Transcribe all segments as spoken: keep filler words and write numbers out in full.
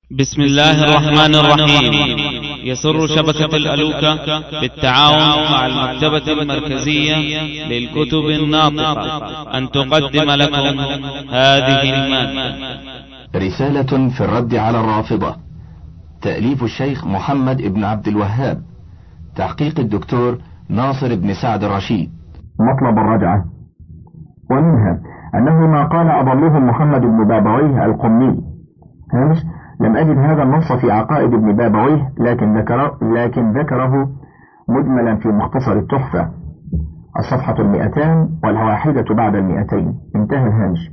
بسم الله الرحمن الرحيم. يسر شبكة الألوكة بالتعاون مع المكتبة المركزية للكتب الناطقة أن تقدم لكم هذه المادة. رسالة في الرد على الرافضة، تأليف الشيخ محمد بن عبد الوهاب، تحقيق الدكتور ناصر بن سعد الرشيد. مطلب الرجعة، ومنها أنه ما قال أضلهم محمد بن بابويه القمي. هامش: لم أجد هذا النص في عقائد ابن بابويه، لكن ذكره, لكن ذكره مجملا في مختصر التحفة، الصفحة المئتان والواحدة بعد المئتين. انتهى الهامش.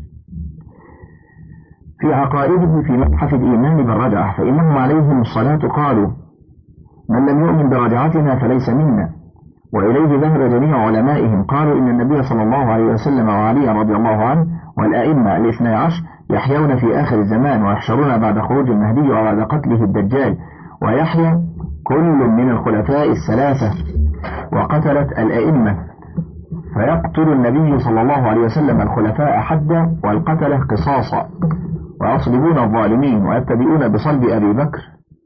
في عقائده في مبحث الإيمان بالرجعة، فإنهم عليهم الصلاة قالوا: من لم يؤمن برجعتنا فليس منا. وإليه ذهب جميع علمائهم، قالوا إن النبي صلى الله عليه وسلم وعلي رضي الله عنه والأئمة الاثني عشر يحيون في آخر الزمان، ويحشرون بعد خروج المهدي وبعد قتله الدجال، ويحيى كل من الخلفاء الثلاثة وقتلت الأئمة، فيقتل النبي صلى الله عليه وسلم الخلفاء حدا والقتله قصاصا، ويصلبون الظالمين، ويبتدئون بصلب أبي بكر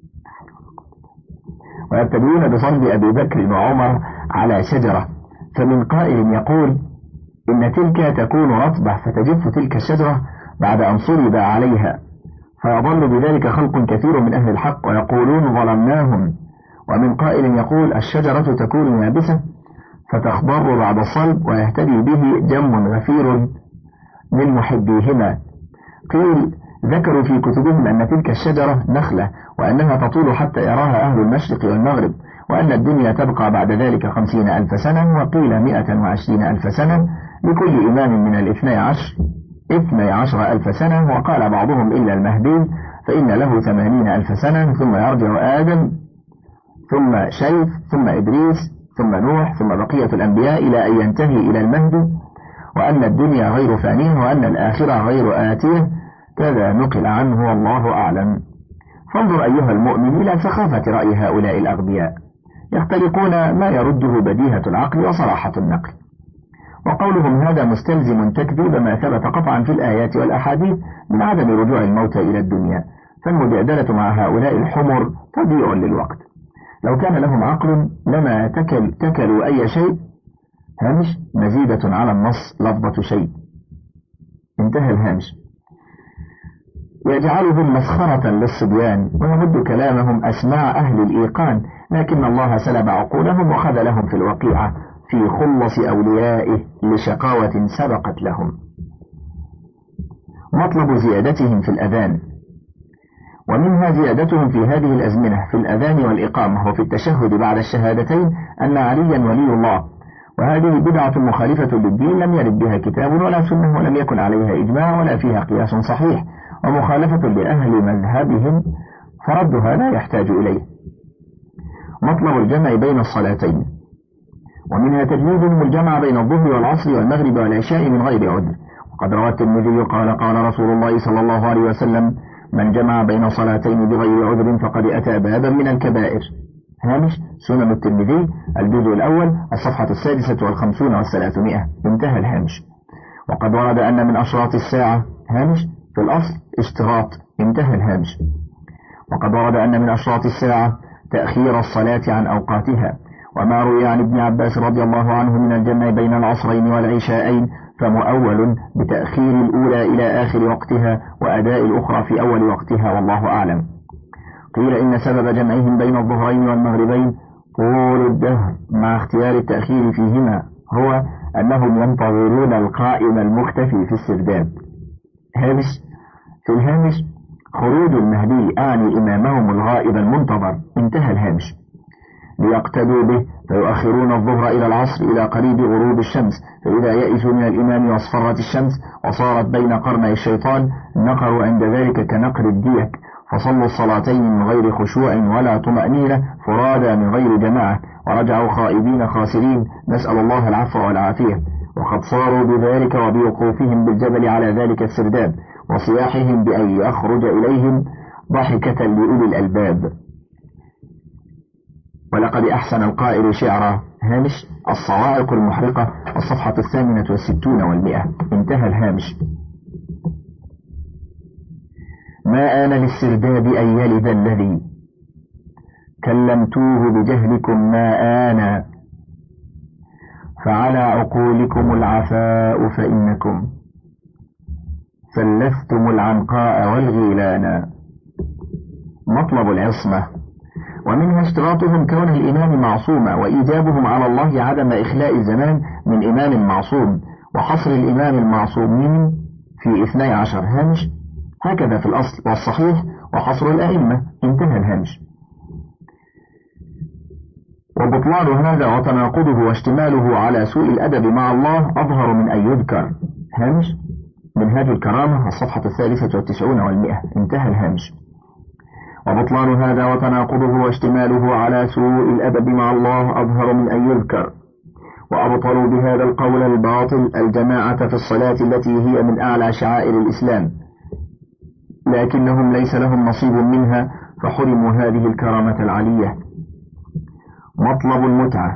ويبتدئون بصلب أبي بكر وعمر على شجرة. فمن قائل يقول إن تلك تكون رطبة فتجف تلك الشجرة بعد أن صلب عليها، فيضل بذلك خلق كثير من أهل الحق ويقولون ظلمناهم. ومن قائل يقول الشجرة تكون يابسة فتخضر بعد الصلب ويهتدي به جم غفير من محبيهما. قيل ذكروا في كتبهم أن تلك الشجرة نخلة، وأنها تطول حتى يراها أهل المشرق والمغرب، وأن الدنيا تبقى بعد ذلك خمسين ألف سنة، وقيل مئة وعشرين ألف سنة، لكل إمام من الاثني عشر اثني عشر ألف سنة. وقال بعضهم إلا المهدي فإن له ثمانين ألف سنة، ثم يرجع آدم ثم شيث ثم إدريس ثم نوح ثم بقية الأنبياء إلى أن ينتهي إلى المهدي، وأن الدنيا غير فانية وأن الآخرة غير آتية. كذا نقل عنه والله أعلم. فانظر أيها المؤمن إلى سخافة رأي هؤلاء الأغبياء، يختلقون ما يرده بديهة العقل وصراحة النقل. وقولهم هذا مستلزم تكذيب ما ثبت قطعا في الآيات والأحاديث من عدم رجوع الموتى إلى الدنيا، فالمجادلة مع هؤلاء الحمر تضيع للوقت. لو كان لهم عقل لما تكل تكلوا أي شيء. هامش: مزيدة على النص لفظة شيء. انتهى الهامش. يجعلهم مسخرة للصبيان، ويمد كلامهم أسماع أهل الإيقان، لكن الله سلب عقولهم وخذلهم في الوقيعة في خلص أوليائه لشقاوة سبقت لهم. مطلب زيادتهم في الأذان، ومنها زيادتهم في هذه الأزمنة في الأذان والإقامة وفي التشهد بعد الشهادتين أن عليا ولي الله، وهذه بدعة مخالفة للدين لم يرد بها كتاب ولا سنة، ولم يكن عليها إجماع ولا فيها قياس صحيح، ومخالفة لأهل مذهبهم، فردها لا يحتاج إليه. مطلب الجمع بين الصلاتين، ومنها تجويزهم الجمع بين الظهر والعصر والمغرب والعشاء من غير عذر. وقد روى الترمذي قال قال رسول الله صلى الله عليه وسلم: من جمع بين صلاتين بغير عذر فقد أتى بابا من الكبائر. هامش: سنن الترمذي الجزء الأول الصفحة السادسة والخمسون والثلاثمائة. انتهى الهامش. وقد ورد أن من أشراط الساعة، هامش في الأصل اشتراط. انتهى الهامش. وقد ورد أن من أشراط الساعة تأخير الصلاة عن أوقاتها، وما روي عن ابن عباس رضي الله عنه من الجمع بين العصرين والعشاءين فمؤول بتأخير الأولى إلى آخر وقتها وأداء الأخرى في أول وقتها، والله أعلم. قيل إن سبب جمعهم بين الظهرين والمغربين طول الدهر مع اختيار التأخير فيهما هو أنهم ينتظرون القائم المختفي في السرداب. هامش: في الهامش: خروج المهدي أعني إمامهم الغائب المنتظر. انتهى الهامش. ليقتدوا به فيؤخرون الظهر إلى العصر إلى قريب غروب الشمس، فإذا يئسوا من الإمام واصفرت الشمس وصارت بين قرني الشيطان نقروا عند ذلك كنقر الديك، فصلوا الصلاتين من غير خشوع ولا طمأنينة فرادى من غير جماعة، ورجعوا خائبين خاسرين، نسأل الله العفو والعافية. وقد صاروا بذلك وبوقوفهم بالجبل على ذلك السرداب وصياحهم بأن يخرج إليهم ضحكة لأولي الألباب. ولقد أحسن القائل شعرا. هامش: الصواعق المحرقة الصفحة الثامنة والستون والمئة. انتهى الهامش. ما آن للسرداب أن يلد الذي كلمتوه بجهلكم ما آن فعلى عقولكم العفاء فإنكم فلفتم العنقاء والغيلان. مطلب العصمة، ومنها اشتراطهم كون الإمام معصوما، وإيجابهم على الله عدم إخلاء الزمان من إمام معصوم، وحصر الإمام المعصومين في اثني عشر هامش هكذا في الأصل، والصحيح وحصر الأئمة. انتهى الهامش. وبطلان هذا وتناقضه واشتماله على سوء الأدب مع الله أظهر من أن يذكر. هامش منهاج الكرامة الصفحة الثالثة والتسعون والمئة. انتهى الهامش. وبطلان هذا وتناقضه واشتماله على سوء الأدب مع الله أظهر من أن يذكر. وأبطلوا بهذا القول الباطل الجماعة في الصلاة التي هي من أعلى شعائر الإسلام، لكنهم ليس لهم نصيب منها فحرموا هذه الكرامة العلية. مطلب المتعة،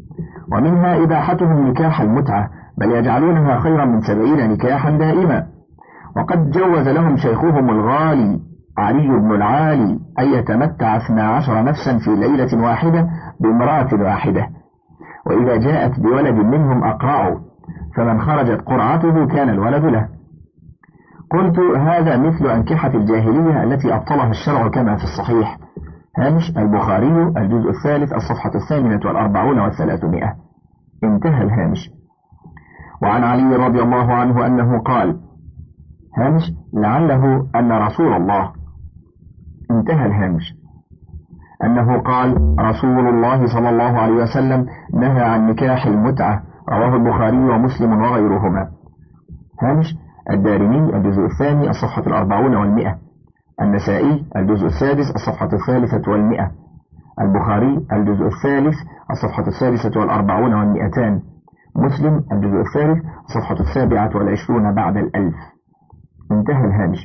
ومنها إباحتهم نكاح المتعة، بل يجعلونها خيرا من سبعين نكاحا دائما. وقد جوز لهم شيخهم الغالي علي بن العالي أن يتمتع اثنا عشر نفسا في ليلة واحدة بامرأة واحدة، وإذا جاءت بولد منهم أقرعوا، فمن خرجت قرعته كان الولد له. قلت هذا مثل أنكحة الجاهلية التي أبطلها الشرع كما في الصحيح. هامش البخاري الجزء الثالث الصفحة الثامنة والأربعون والثلاثمائة. انتهى الهامش. وعن علي رضي الله عنه أنه قال هامش لعله أن رسول الله انتهى الهامش أنه قال رسول الله صلى الله عليه وسلم نهى عن نكاح المتعة، رواه البخاري ومسلم وغيرهما. هامش الدارمي الجزء الثاني الصفحة الأربعون والمئة، النسائي الجزء السادس الصفحة الثالثة والمئة، البخاري الجزء الثالث الصفحة السادسة والأربعون والمئتان، مسلم الجزء الثالث الصفحة السابعة والعشرون بعد الألف. انتهى الهامش.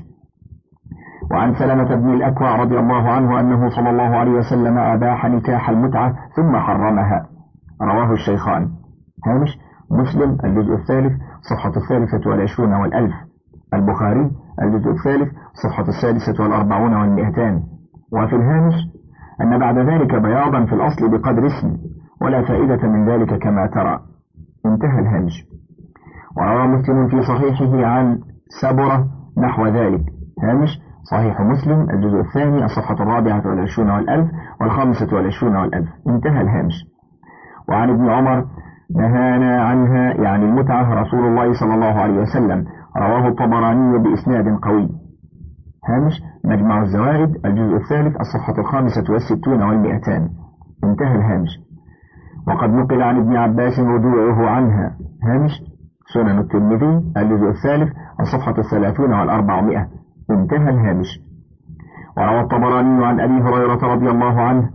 وعن سلمة بن الأكوع رضي الله عنه أنه صلى الله عليه وسلم أباح نكاح المتعة ثم حرمها، رواه الشيخان. هامش مسلم الجزء الثالث صفحة الثالثة والعشرون والألف، البخاري الجزء الثالث صفحة السادسة والأربعون والمئتان. وفي الهامش أن بعد ذلك بياضا في الأصل بقدر اسم، ولا فائدة من ذلك كما ترى. انتهى الهامش. وروى مسلم في صحيحه عن سبرة نحو ذلك. هامش صحيح مسلم الجزء الثاني الصفحة الرابعة والعشرون والألف والخامسة والعشرون والألف. انتهى الهامش. وعن ابن عمر نهانا عنها يعني المتعة رسول الله صلى الله عليه وسلم، رواه الطبراني بإسناد قوي. هامش مجمع الزوائد الجزء الثالث الصفحة الخامسة والستون والمئتان. انتهى الهامش. وقد نقل عن ابن عباس رجوعه عنها. هامش سنن الترمذي الجزء الثالث الصفحة الثلاثون والأربعمائة. انتهى الهامش. وروى الطبراني عن أبي هريرة رضي الله عنه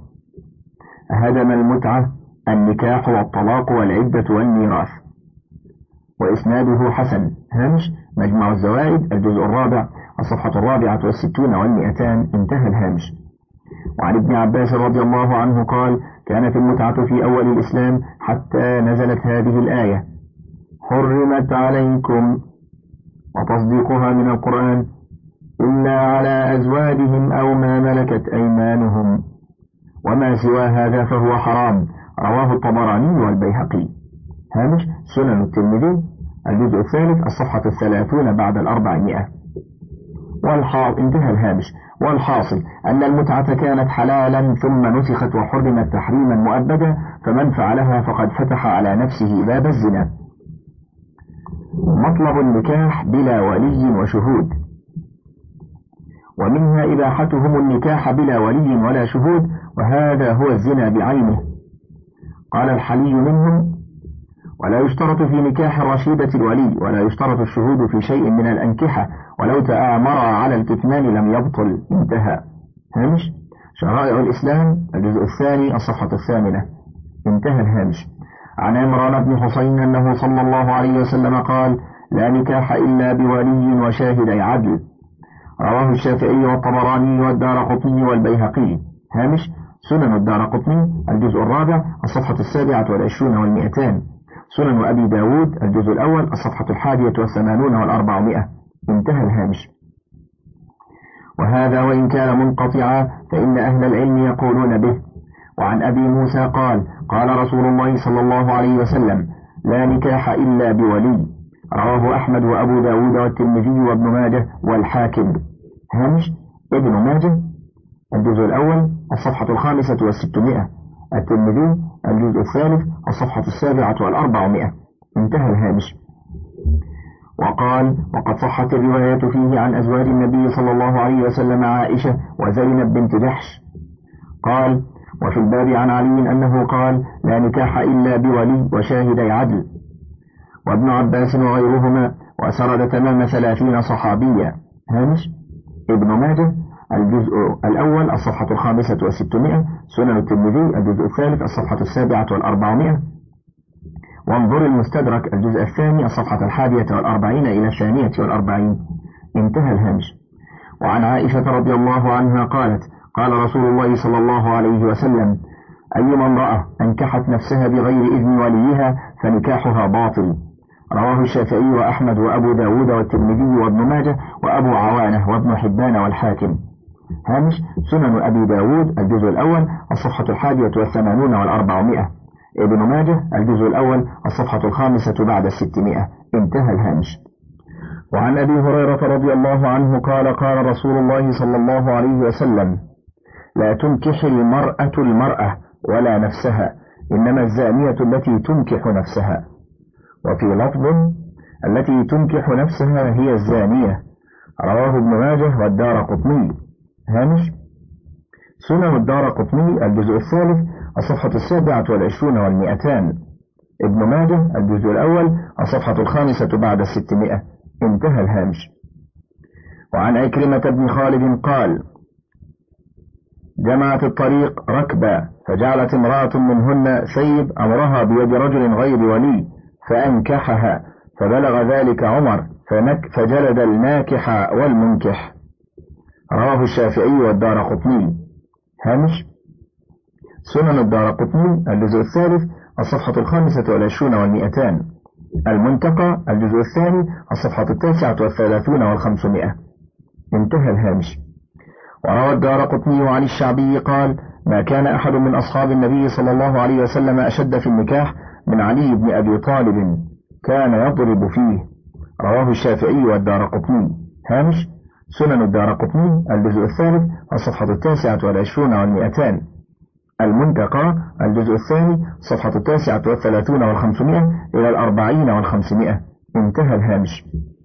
هدم المتعة النكاح والطلاق والعدة والميراث، وإسناده حسن. هامش مجمع الزوائد الجزء الرابع الصفحة الرابعة والستون والمئتان. انتهى الهامش. وعن ابن عباس رضي الله عنه قال كانت المتعة في أول الإسلام حتى نزلت هذه الآية حرمت عليكم، وتصديقها من القرآن إلا على أزواجهم أو ما ملكت أيمانهم وما سوى هذا فهو حرام، رواه الطبراني والبيهقي. هامش سنن الترمذي الجزء الثالث الصفحة الثلاثون بعد الأربعمائة. والحاصل انتهى الهامش. والحاصل أن المتعة كانت حلالا ثم نسخت وحرمت تحريما مؤبدا، فمن فعلها فقد فتح على نفسه باب الزنا. مطلب النكاح بلا ولي وشهود، ومنها إباحتهم النكاح بلا ولي ولا شهود، وهذا هو الزنا بعينه. قال الحلي منهم ولا يشترط في نكاح الرشيدة الولي، ولا يشترط الشهود في شيء من الأنكحة، ولو تآمر على الكتمان لم يبطل. انتهى. هامش شرائع الإسلام الجزء الثاني الصفحة الثامنة. انتهى الهامش. عن عمران بن حسين أنه صلى الله عليه وسلم قال لا نكاح إلا بولي وشاهدي عدل، رواه الشافعي والطبراني والدارقطني والبيهقي. هامش سنن الدارقطني الجزء الرابع الصفحة السابعة والعشرون والمئتان، سنن أبي داود الجزء الأول الصفحة الحادية والثمانون والأربعمائة. انتهى الهامش. وهذا وإن كان منقطعا فإن أهل العلم يقولون به. وعن أبي موسى قال قال رسول الله صلى الله عليه وسلم لا نكاح إلا بولي. رواه أحمد وأبو داود والترمذي وابن ماجه والحاكم. هامش: ابن ماجه الجزء الأول الصفحة الخامسة والستمائة، الترمذي الجزء الثالث الصفحة السابعة والأربعمائة. انتهى الهامش. وقال: وقد صحت الرواية فيه عن أزواج النبي صلى الله عليه وسلم عائشة وزينب بنت جحش. قال: وفي الباب عن علي أنه قال: لا نكاح إلا بولي وشاهدي عدل. وابن عباس وغيرهما، وسرد تمام ثلاثين صحابيا. هامش: ابن ماجه الجزء الأول الصفحة الخامسة والستمائة، سنن الترمذي الجزء الثالث الصفحة السابعة والأربعمائة، وانظر المستدرك الجزء الثاني الصفحة الحادية والأربعين إلى الثانية والأربعين. انتهى الهامش. وعن عائشة رضي الله عنها قالت: قال رسول الله صلى الله عليه وسلم: أيما امرأة أنكحت نفسها بغير إذن وليها فنكاحها باطل. رواه الشافعي وأحمد وأبو داود والترمذي وابن ماجه وأبو عوانة وابن حبان والحاكم. هامش: سنن أبي داود الجزء الأول الصفحة الحادية والثمانون والأربعمائة، ابن ماجه الجزء الأول الصفحة الخامسة بعد الستمائة. انتهى الهامش. وعن أبي هريرة رضي الله عنه قال: قال رسول الله صلى الله عليه وسلم: لا تنكح المرأة المرأة ولا نفسها، إنما الزانية التي تنكح نفسها. وفي لفظ: التي تنكح نفسها هي الزانية. رواه ابن ماجه والدارقطني. هامش: سنن الدارقطني الجزء الثالث الصفحة السابعة والعشرون والمئتان، ابن ماجه الجزء الأول الصفحة الخامسة بعد الستمائة. انتهى الهامش. وعن عكرمة بن خالد قال: جمعت الطريق ركبا فجعلت امرأة منهن سيب أمرها بيد رجل غير ولي فأنكحها، فبلغ ذلك عمر فنك فجلد الناكح والمنكح. رواه الشافعي والدارقطني. هامش: سنن الدارقطني الجزء الثالث الصفحة الخامسة والعشرون والمئتان، المنتقى الجزء الثاني الصفحة التاسعة والثلاثون والخمسمائة. انتهى الهامش. وروى الدارقطني عن الشعبي قال: ما كان أحد من أصحاب النبي صلى الله عليه وسلم أشد في النكاح من علي بن أبي طالب، كان يضرب فيه. رواه الشافعي والدارقطني. هامش: سنن الدارقطني الجزء الثالث الصفحة التاسعة والعشرون والمئتان، المنتقى الجزء الثاني صفحة التاسعة والثلاثون والخمسمائة إلى الأربعين والخمسمائة. انتهى الهامش.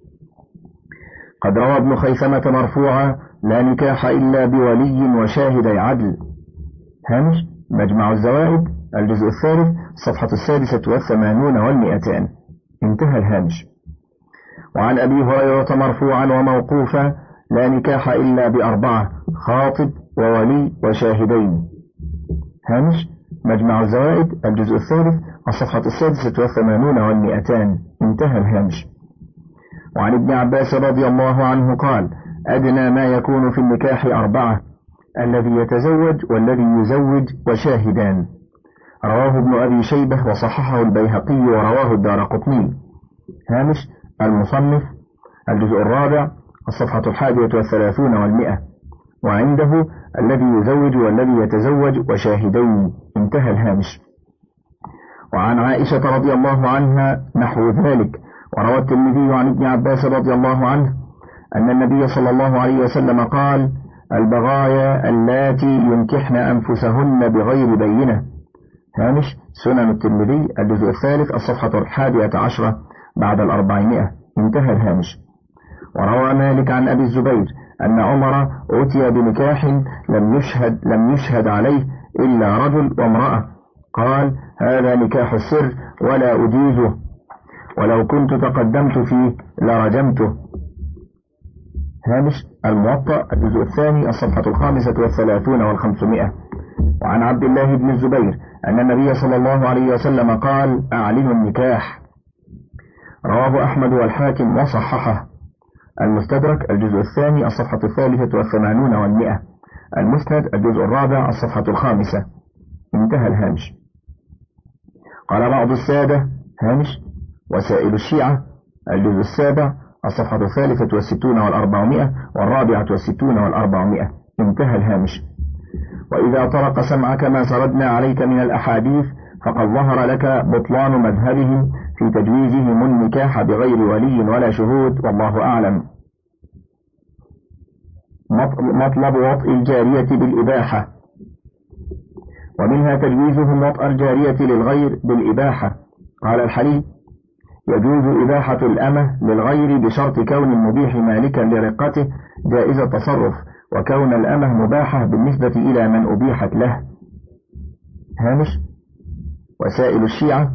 قد روى ابن خيثمة مرفوعا: لا نكاح إلا بولي وشاهدي عدل. هامش: مجمع الزوائد الجزء الثالث صفحة السادسة والثمانون والمئتان. انتهى الهامش. وعن أبي هريرة مرفوعا وموقوفا: لا نكاح إلا بأربعة: خاطب وولي وشاهدين. هامش: مجمع الزوائد الجزء الثالث الصفحة السادسة والثمانون والمئتان. انتهى الهامش. وعن ابن عباس رضي الله عنه قال: أدنى ما يكون في النكاح أربعة: الذي يتزوج والذي يزوج وشاهدان. رواه ابن أبي شيبة وصححه البيهقي ورواه الدارقطني. هامش: المصنف الجزء الرابع الصفحة الحادية والثلاثون والمئة، وعنده الذي يزوج والذي يتزوج وشاهدين. انتهى الهامش. وعن عائشة رضي الله عنها نحو ذلك. وروى الترمذي عن ابن عباس رضي الله عنه أن النبي صلى الله عليه وسلم قال: البغايا اللاتي ينكحن أنفسهن بغير بينة. هامش: سنن الترمذي الجزء الثالث الصفحة الحادية عشرة بعد الأربعمائة. انتهى الهامش. وروى مالك عن أبي الزبير أن عمر أتي بنكاح لم يشهد لم يشهد عليه إلا رجل وامرأة، قال: هذا نكاح السر ولا أجيزه، ولو كنت تقدمت فيه لرجمته. هامش: الموطأ الجزء الثاني الصفحة الخامسة والثلاثون والخمسمائة. وعن عبد الله بن الزبير أن النبي صلى الله عليه وسلم قال: أعلنوا النكاح. رواه أحمد والحاكم وصححه. المستدرك الجزء الثاني الصفحة الثالثة والثمانون والمئة، المسند الجزء الرابع الصفحة الخامسة. انتهى الهامش. قال بعض السادة: هامش: وسائل الشيعة الجزء السابع الصفحة الثالثة والستون والأربعمائة والرابعة والستون والأربعمائة. انتهى الهامش. وإذا طرق سمعك ما سردنا عليك من الأحاديث فقد ظهر لك بطلان مذهبهم في تجويزهم النكاح بغير ولي ولا شهود، والله أعلم. مطلب وطء الجارية بالإباحة، ومنها تجويزهم وطء الجارية للغير بالإباحة. قال الحلي: يجوز إباحة الأمة للغير بشرط كون المبيح مالكا لرقته جائز التصرف، وكون الأمة مباحة بالنسبة إلى من أبيحت له. هامش. وسائل الشيعة،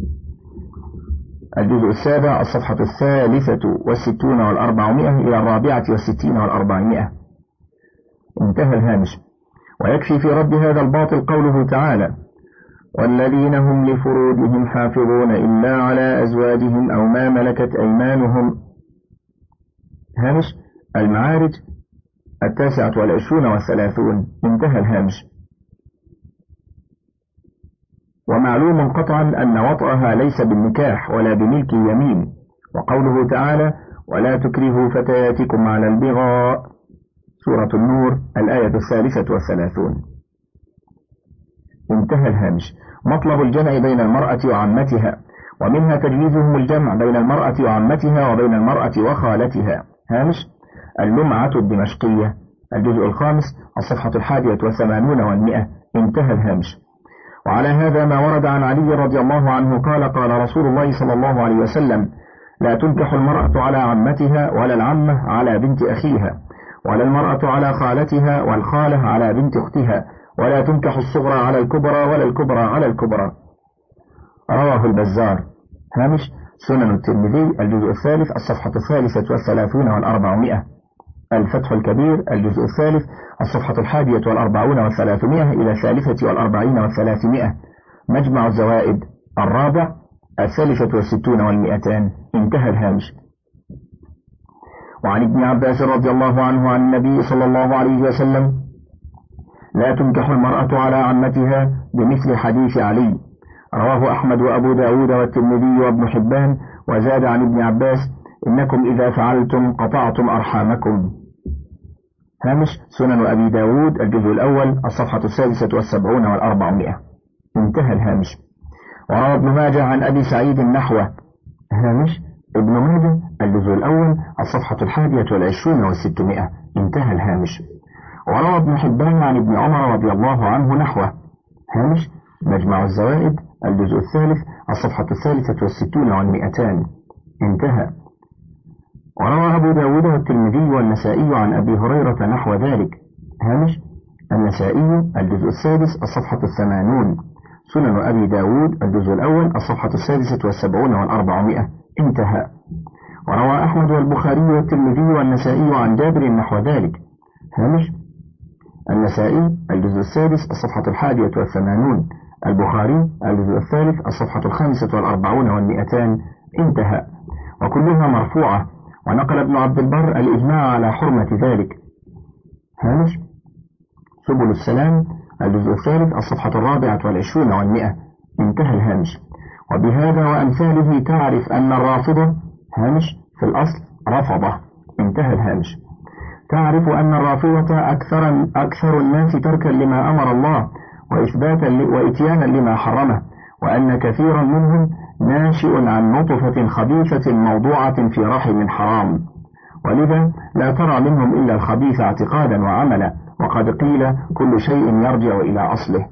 الجزء السابع، الصفحة الثالثة والستون والأربعمائة إلى الرابعة والستين والأربعمائة. انتهى الهامش. ويكفي في رد هذا الباطل قوله تعالى: والذين هم لفروجهم حافظون إلا على أزواجهم أو ما ملكت أيمانهم. هامش. المعارج، التاسعة والعشرون والثلاثون. انتهى الهامش. ومعلوم قطعا أن وطئها ليس بالنكاح ولا بملك اليمين، وقوله تعالى: ولا تكرهوا فتياتكم على البغاء، سورة النور الآية الثالثة والثلاثون. انتهى الهامش. مطلب الجمع بين المرأة وعمتها، ومنها تجويزهم الجمع بين المرأة وعمتها وبين المرأة وخالتها. هامش. اللمعة الدمشقية، الجزء الخامس، الصفحة الحادية والثمانون والمئة. انتهى الهامش. وعلى هذا ما ورد عن علي رضي الله عنه قال: قال رسول الله صلى الله عليه وسلم: لا تنكح المرأة على عمتها، ولا العمة على بنت أخيها، ولا المرأة على خالتها، والخالة على بنت أختها، ولا تنكح الصغرى على الكبرى، ولا الكبرى على الكبرى. رواه البزار. هامش. سنن الترمذي، الجزء الثالث، الصفحة الثالثة والثلاثون والأربعمائة. الفتح الكبير، الجزء الثالث، الصفحة الحادية والأربعون والثلاثمائة إلى الثالثة والأربعين والثلاثمائة. مجمع الزوائد الرابع، الثالثة والستون والمئتان. انتهى الهامش. وعن ابن عباس رضي الله عنه عن النبي صلى الله عليه وسلم: لا تنكح المرأة على عمتها بمثل حديث علي. رواه أحمد وأبو داود والترمذي وابن حبان. وزاد عن ابن عباس: إنكم إذا فعلتم قطعتم أرحامكم. هامش. سنن أبي داود، الجزء الأول، الصفحة السادسة والسبعون والأربعمائة. انتهى الهامش. وروى ابن ماجه عن أبي سعيد نحوه. هامش. ابن ماجه، الجزء الأول، الصفحة الحادية والعشرون والستمائة. انتهى الهامش. وروى ابن حبان عن ابن عمر رضي الله عنه نحوه. هامش. مجمع الزوائد، الجزء الثالث، الصفحة الثالثة والستون والمئتان. انتهى. وروى أبو داود والترمذي والنسائي عن أبي هريرة نحو ذلك. هامش. النسائي، الجزء السادس، الصفحة الثمانون. سنن أبي داود، الجزء الأول، الصفحة السادسة والسبعون والأربعمائة. انتهى. وروى أحمد والبخاري والترمذي والنسائي عن جابر نحو ذلك. هامش. النسائي، الجزء السادس، الصفحة الحادية والثمانون. البخاري، الجزء الثالث، الصفحة الخامسة والأربعون والمئتان. انتهى. وكلها مرفوعة. ونقل ابن عبد البر الإجماع على حرمة ذلك. هامش. سبل السلام، الجزء الثالث، الصفحة الرابعة والعشرون والمئة. انتهى الهامش. وبهذا وأمثاله تعرف أن الرافضة، هامش، في الأصل رفضة. انتهى الهامش. تعرف أن الرافضة أكثر, أكثر الناس تركا لما أمر الله وإثباتا وإتيانا لما حرمه، وأن كثيرا منهم ناشئ عن نطفة خبيثة موضوعة في رحم حرام، ولذا لا ترى منهم إلا الخبيث اعتقادا وعملا، وقد قيل كل شيء يرجع إلى أصله.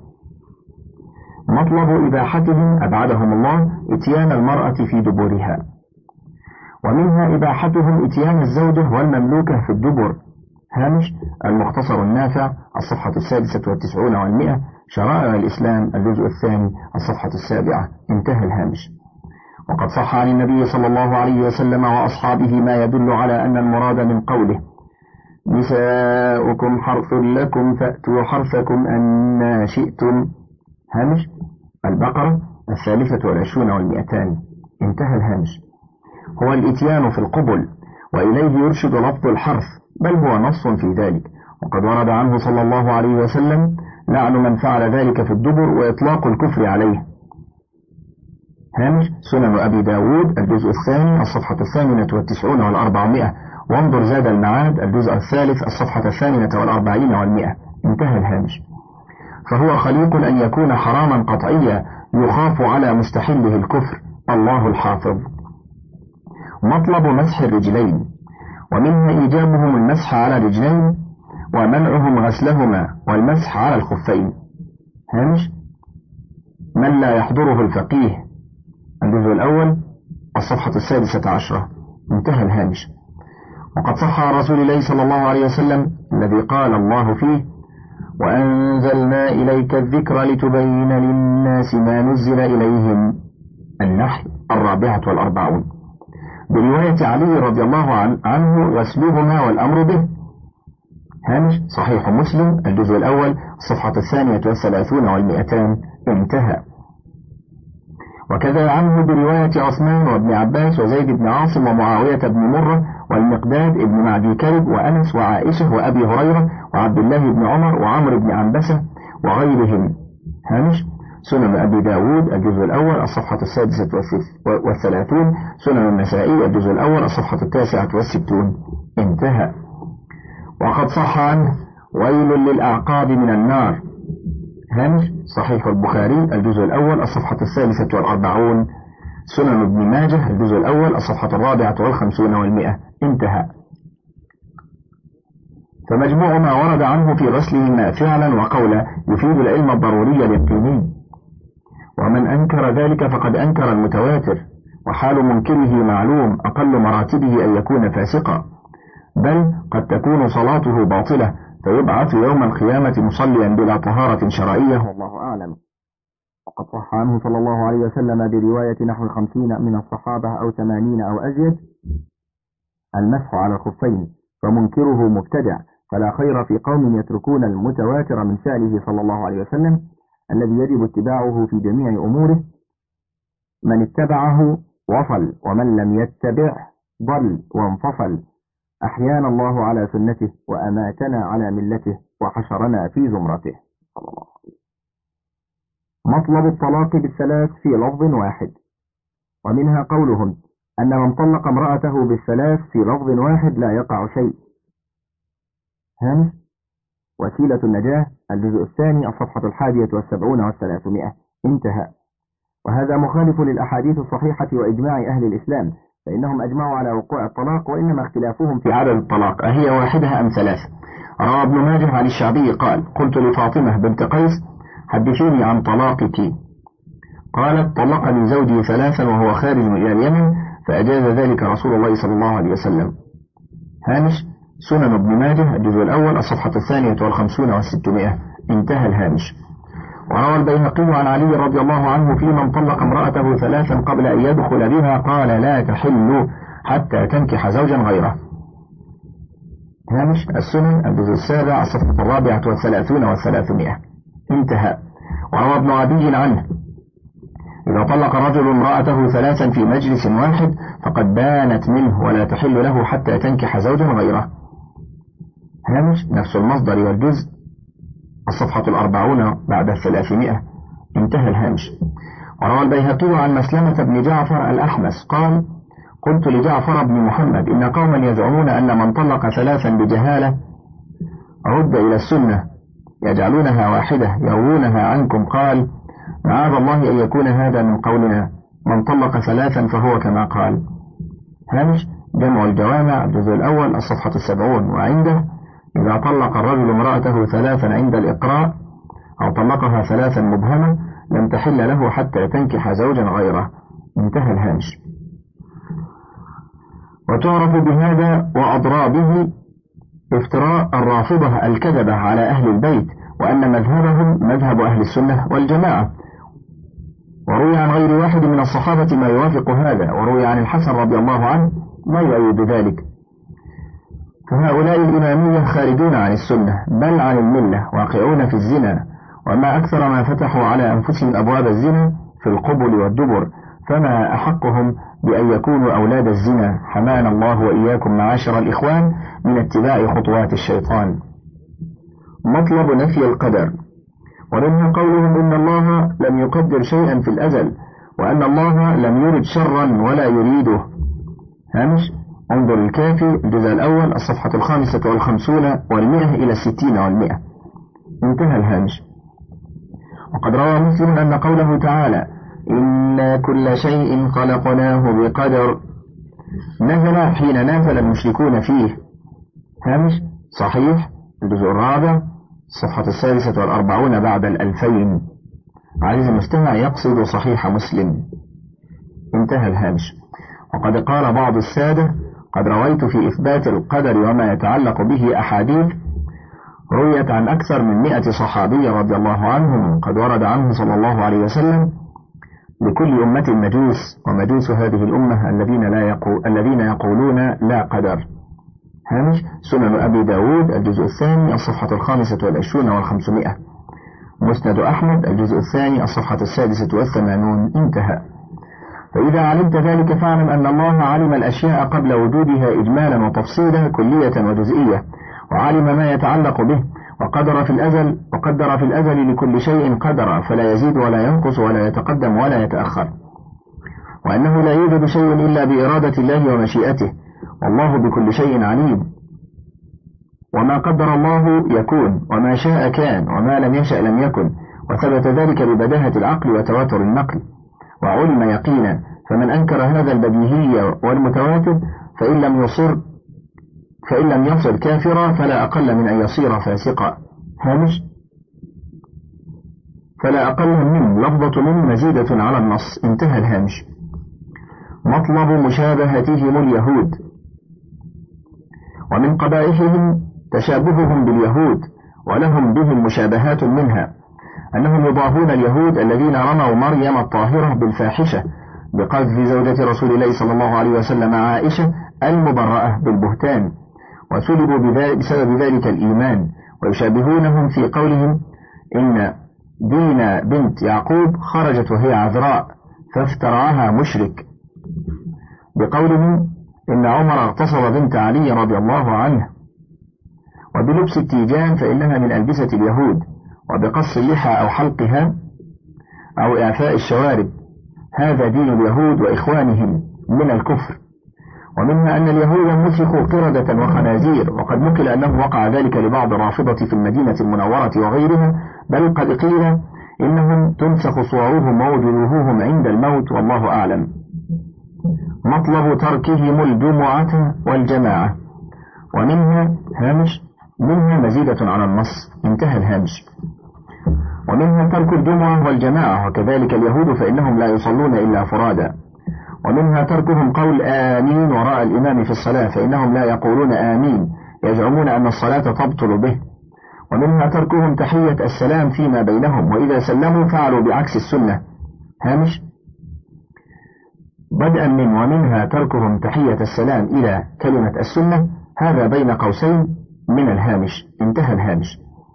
مطلب إباحتهم أبعدهم الله إتيان المرأة في دبرها، ومنها إباحتهم إتيان الزوجة والمملوكة في الدبر. هامش. المختصر النافع، الصفحة السادسة والتسعون والمئة. شرائع الإسلام، الجزء الثاني، الصفحة السابعة. انتهى الهامش. وقد صح عن النبي صلى الله عليه وسلم وأصحابه ما يدل على أن المراد من قوله: نساؤكم حرث لكم فأتوا حرثكم أن شئتم. هامش. البقرة، الثالثة والعشرون والمئتان. انتهى الهامش. هو الإتيان في القبل، وإليه يرشد لفظ الحرث، بل هو نص في ذلك، وقد ورد عنه صلى الله عليه وسلم: لعن من فعل ذلك في الدبر وإطلاق الكفر عليه. هامش سنن أبي داود الجزء الثاني الصفحة الثامنة والتسعون والأربعمائة، وانظر زاد المعاد الجزء الثالث الصفحة الثامنة والأربعين والمئة. انتهى الهامش. فهو خليق أن يكون حراما قطعيا يخاف على مستحله الكفر، الله الحافظ. مطلب مسح الرجلين، ومنها إيجابهم المسح على الرجلين ومنعهم غسلهما والمسح على الخفين. هامش من لا يحضره الفقيه الجزء الأول الصفحة السادسة عشرة. انتهى الهامش. وقد صح عن رسول الله صلى الله عليه وسلم الذي قال الله فيه: وأنزلنا إليك الذكر لتبين للناس ما نزل إليهم، النحل الرابعة والأربعون، برواية علي رضي الله عنه غسلهما والأمر به. هامش صحيح مسلم الجزء الأول الصفحة الثانية والثلاثون والمئتان. انتهى. وكذا عنه برواية عثمان وابن عباس وزيد بن عاصم ومعاوية بن مرة والمقداد بن معدي كرب وأنس وعائشة وأبي هريرة وعبد الله بن عمر وعمر بن عنبسة وغيرهم. هامش سنن أبي داود الجزء الأول الصفحة السادسة والثلاثون، سنن النسائي الجزء الأول الصفحة التاسعة والستون. انتهى. وقد صح عنه: ويل للأعقاب من النار. هامش صحيح البخاري الجزء الأول الصفحة الثالثة والأربعون، سنن ابن ماجه الجزء الأول الصفحة الرابعة والخمسون والمئة. انتهى. فمجموع ما ورد عنه في غسلهما فعلا وقولا يفيد العلم الضروري اليقيني، ومن أنكر ذلك فقد أنكر المتواتر، وحال منكره معلوم أقل مراتبه أن يكون فاسقا، بل قد تكون صلاته باطلة فيبعث يوم القيامة مصليا بلا طهارة شرعية، والله أعلم. وقد صح عنه صلى الله عليه وسلم برواية نحو خمسين من الصحابة أو ثمانين أو أزيد المسح على الخفين، فمنكره مبتدع، فلا خير في قوم يتركون المتواتر من فعله صلى الله عليه وسلم الذي يجب اتباعه في جميع أموره. من اتبعه وصل، ومن لم يتبع ضل وانفصل. أحيانا الله على سنته وأماتنا على ملته وحشرنا في زمرته صلى الله عليه وسلم. مطلب الطلاق بالثلاث في لفظ واحد، ومنها قولهم أن من طلق امرأته بالثلاث في لفظ واحد لا يقع شيء. هامش وسيلة النجاة الجزء الثاني الصفحة الحادية والسبعون والثلاثمائة. انتهى. وهذا مخالف للأحاديث الصحيحة وإجماع أهل الإسلام، فإنهم أجمعوا على وقوع الطلاق، وإنما اختلافهم في عدد الطلاق أهي واحدة أم ثلاث. روى ابن ماجه عن الشعبي قال: قلت لفاطمة بنت قيس: حدثيني عن طلاقك. قالت: طلقني زوجي ثلاثا وهو خارج إلى اليمن، فأجاز ذلك رسول الله صلى الله عليه وسلم. هامش سنن ابن ماجه الجزء الأول الصفحة الثانية والخمسون والستمائة. انتهى الهامش. وروى البيهقي عن علي رضي الله عنه في من طلق امرأته ثلاثا قبل أن يدخل بها قال: لا تحل حتى تنكح زوجا غيره. هامش السنن الجزء السابع الصفحة الرابعة والثلاثون والثلاثمائة. انتهى. وروى ابن عدي عنه: إذا طلق رجل امرأته ثلاثا في مجلس واحد فقد بانت منه ولا تحل له حتى تنكح زوجا غيره. هامش نفس المصدر والجزء الصفحة الأربعون بعد الثلاثمائة. انتهى الهامش. وروى البيهقي عن مسلمة بن جعفر الأحمس قال: قلت لجعفر بن محمد: إن قوما يزعمون أن من طلق ثلاثا بجهالة رد إلى السنة يجعلونها واحدة يروونها عنكم. قال: معاذ الله أن يكون هذا من قولنا، من طلق ثلاثا فهو كما قال. هامش جمع الجوامع الجزء الأول الصفحة السبعون. وعنده: إذا طلق الرجل امرأته ثلاثا عند الإقراء أو طلقها ثلاثا مبهمة لم تحل له حتى تنكح زوجا غيره. انتهى الهامش. وتعرف بهذا وأضرابه افتراء الرافضة الكذبة على أهل البيت، وأن مذهبهم مذهب أهل السنة والجماعة. وروي عن غير واحد من الصحابة ما يوافق هذا، وروي عن الحسن رضي الله عنه ما يؤيد ذلك. فهؤلاء الإمامية خارجون عن السنة بل عن الملة، واقعون في الزنا، وما أكثر ما فتحوا على أنفسهم أبواب الزنا في القبل والدبر، فما أحقهم بأن يكونوا أولاد الزنا، حمانا الله وإياكم معاشر الإخوان من اتباع خطوات الشيطان. مطلب نفي القدر، ومنها قولهم إن الله لم يقدر شيئا في الأزل، وأن الله لم يرد شرا ولا يريده. هامش انظر الكافي الجزء الأول الصفحة الخامسة والخمسون والمئة إلى الستين والمئة. انتهى الهامش. وقد روى مسلم أن قوله تعالى إنا كل شيء خلقناه بقدر نزل حين نازل المشركون فيه. هامش صحيح الجزء الرابع الصفحة السادسة والأربعون بعد الألفين. عزيز المستمع يقصد صحيح مسلم. انتهى الهامش. وقد قال بعض السادة قد رويت في إثبات القدر وما يتعلق به أحاديث رويت عن أكثر من مئة صحابي رضي الله عنهم قد ورد عنه صلى الله عليه وسلم لكل أمة مجوس ومجوس هذه الأمة الذين لا يقول الذين يقولون لا قدر. هامش سنن أبي داود الجزء الثاني الصفحة الخامسة والعشرون والخمسمائة. مسند أحمد الجزء الثاني الصفحة السادسة والثمانون. انتهى. فإذا علمت ذلك فاعلم أن الله علم الأشياء قبل وجودها إجمالا وتفصيلا كلية وجزئية، وعلم ما يتعلق به، وقدر في الأزل وقدر في الأزل لكل شيء قدرا فلا يزيد ولا ينقص ولا يتقدم ولا يتأخر، وأنه لا يوجد شيء إلا بإرادة الله ومشيئته، والله بكل شيء عليم. وما قدر الله يكون، وما شاء كان، وما لم يشأ لم يكن، وثبت ذلك ببداهة العقل وتواتر النقل، وعلم يقينا. فمن أنكر هذا البديهي والمتواتر فإن لم يصر فإن لم يصر كافرا فلا أقل من أن يصير فاسقا. هامش فلا أقل من لفظة من مزيدة على النص. انتهى الهامش. مطلب مشابهتهم اليهود. ومن قبائحهم تشابههم باليهود، ولهم بهم مشابهات منها أنهم يضاهون اليهود الذين رموا مريم الطاهرة بالفاحشة بقذف زوجة رسول الله صلى الله عليه وسلم عائشة المبرأة بالبهتان، وسلبوا بسبب ذلك الإيمان. ويشابهونهم في قولهم إن دينا بنت يعقوب خرجت وهي عذراء فافترعها مشرك، بقولهم إن عمر اغتصب بنت علي رضي الله عنه. وبلبس التيجان فإنها من ألبسة اليهود، وبقص اللحى أو حلقها أو إعفاء الشوارب، هذا دين اليهود وإخوانهم من الكفر. ومنها أن اليهود مسخوا قردة وخنازير، وقد نقل أنه وقع ذلك لبعض الرافضة في المدينة المنورة وغيرها، بل قد قيل إنهم تنسخ صورهم ووجوههم عند الموت، والله أعلم. مطلب تركهم الجمعة والجماعة. ومنها هامش منها مزيدة على النص. انتهى الهامش. ومنها ترك الجمعة والجماعة، وكذلك اليهود فإنهم لا يصلون إلا فرادا. ومنها تركهم قول آمين وراء الإمام في الصلاة، فإنهم لا يقولون آمين، يزعمون أن الصلاة تبطل به. ومنها تركهم تحية السلام فيما بينهم، وإذا سلموا فعلوا بعكس السنة. هامش بدءا من ومنها تركهم تحية السلام إلى كلمة السنة، هذا بين قوسين من الهامش. انتهى الهامش.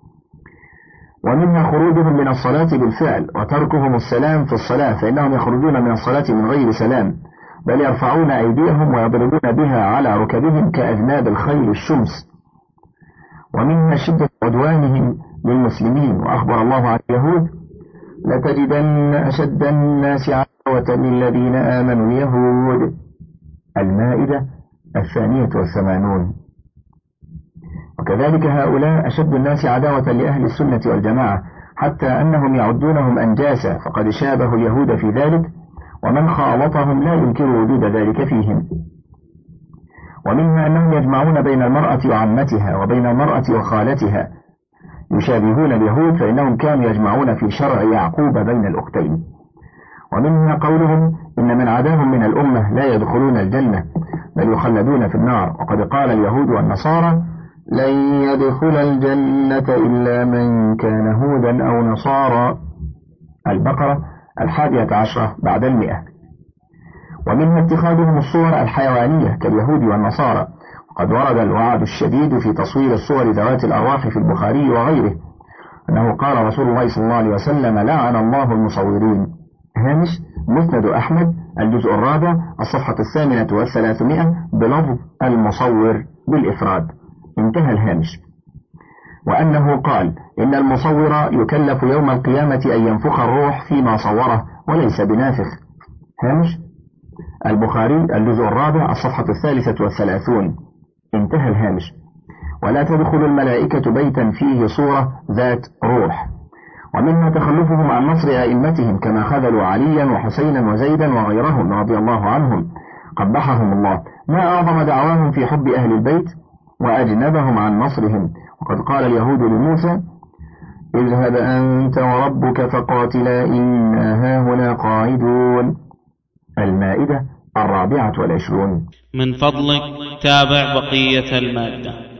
ومنها خروجهم من الصلاة بالفعل، وتركهم السلام في الصلاة، فإنهم يخرجون من الصلاة من غير سلام، بل يرفعون أيديهم ويضربون بها على ركبهم كأذناب الخيل الشمس. ومنها شدة عدوانهم للمسلمين، وأخبر الله عن اليهود لتجدن أشد الناس عداوة للذين آمنوا اليهود. المائدة الثانية والثمانون. وكذلك هؤلاء أشد الناس عداوة لأهل السنة والجماعة، حتى أنهم يعدونهم أنجاسا، فقد شابهوا اليهود في ذلك، ومن خالطهم لا ينكر وجود ذلك فيهم. ومنها أنهم يجمعون بين المرأة وعمتها وبين المرأة وخالتها، يشابهون اليهود فإنهم كانوا يجمعون في شرع يعقوب بين الأختين. ومنها قولهم إن من عداهم من الأمة لا يدخلون الجنة بل يخلدون في النار، وقد قال اليهود والنصارى لن يدخل الجنة إلا من كان هودا أو نصارى. البقرة الحادية عشرة بعد المئة. ومنها اتخاذهم الصور الحيوانية كاليهود والنصارى، وقد ورد الوعد الشديد في تصوير الصور ذوات الأرواح في البخاري وغيره، أنه قال رسول الله صلى الله عليه وسلم لعن الله المصورين. هامش مسند أحمد الجزء الرابع الصفحة الثامنة والثلاثمائة بلفظ المصور بالإفراد. انتهى الهامش. وأنه قال إن المصور يكلف يوم القيامة أن ينفخ الروح فيما صوره وليس بنافخ، هامش البخاري الجزء الرابع الصفحة الثالثة والثلاثون. انتهى الهامش. ولا تدخل الملائكة بيتا فيه صورة ذات روح. ومنها تخلفهم عن نصر أئمتهم كما خذلوا عليا وحسينا وزيدا وغيرهم رضي الله عنهم قبحهم الله، ما أعظم دعواهم في حب أهل البيت وأجنبهم عن نصرهم. وقد قال اليهود لموسى اذهب أنت وربك فقاتلا إنا هاهنا قاعدون. المائدة الرابعة والعشرون. من فضلك تابع بقية المادة.